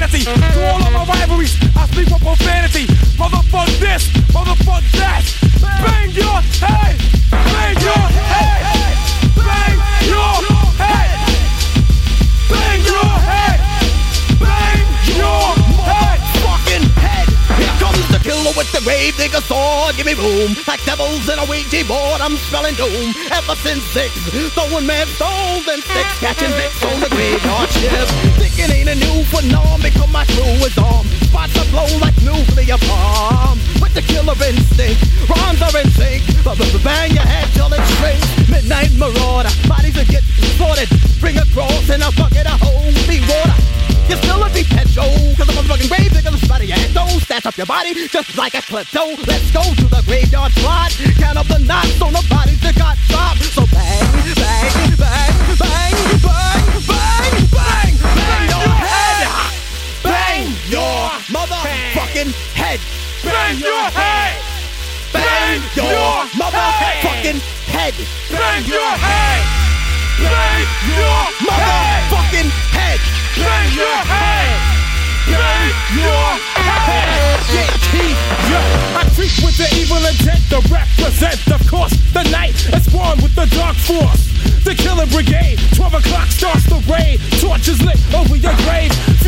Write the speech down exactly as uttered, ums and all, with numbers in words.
insanity. To all of my rivalries, I speak with profanity. Motherfuck this, motherfuck that. Bang your head, bang your head, bang your head, bang your head, bang your head, fucking head. Here comes the killer with the grave digger sword. Give me room like devils in a Ouija board. I'm spelling doom ever since six, throwing mad stones and sticks, catching dicks on the graveyard shift. Thinking ain't a new phenomenon because my crew is armed. Spots are blow like nuclear bomb. With the killer instinct, rhymes are in sync. Bang your head till it shrinks. Midnight marauder, bodies are get slaughtered. Bring a cross in a bucket of holy water. You're still a deep head show, cause the motherfucking grave digger will spot your head. Don't stash up your body just like a klepto. Let's go to the graveyard plot. Count up the knots on the bodies that got dropped. So bang, bang, bang, bang, bang, bang, bang, bang your head. Bang your motherfucking head. bang your head, Bang your motherfucking head. bang your head, bang your Motherfucking head. bang your head, bang your head. Get teeth. Yeah, I treat with the evil intent to represent, of course, the night is born with the dark force. The killer brigade, twelve o'clock starts the raid. Torches lit over your grave.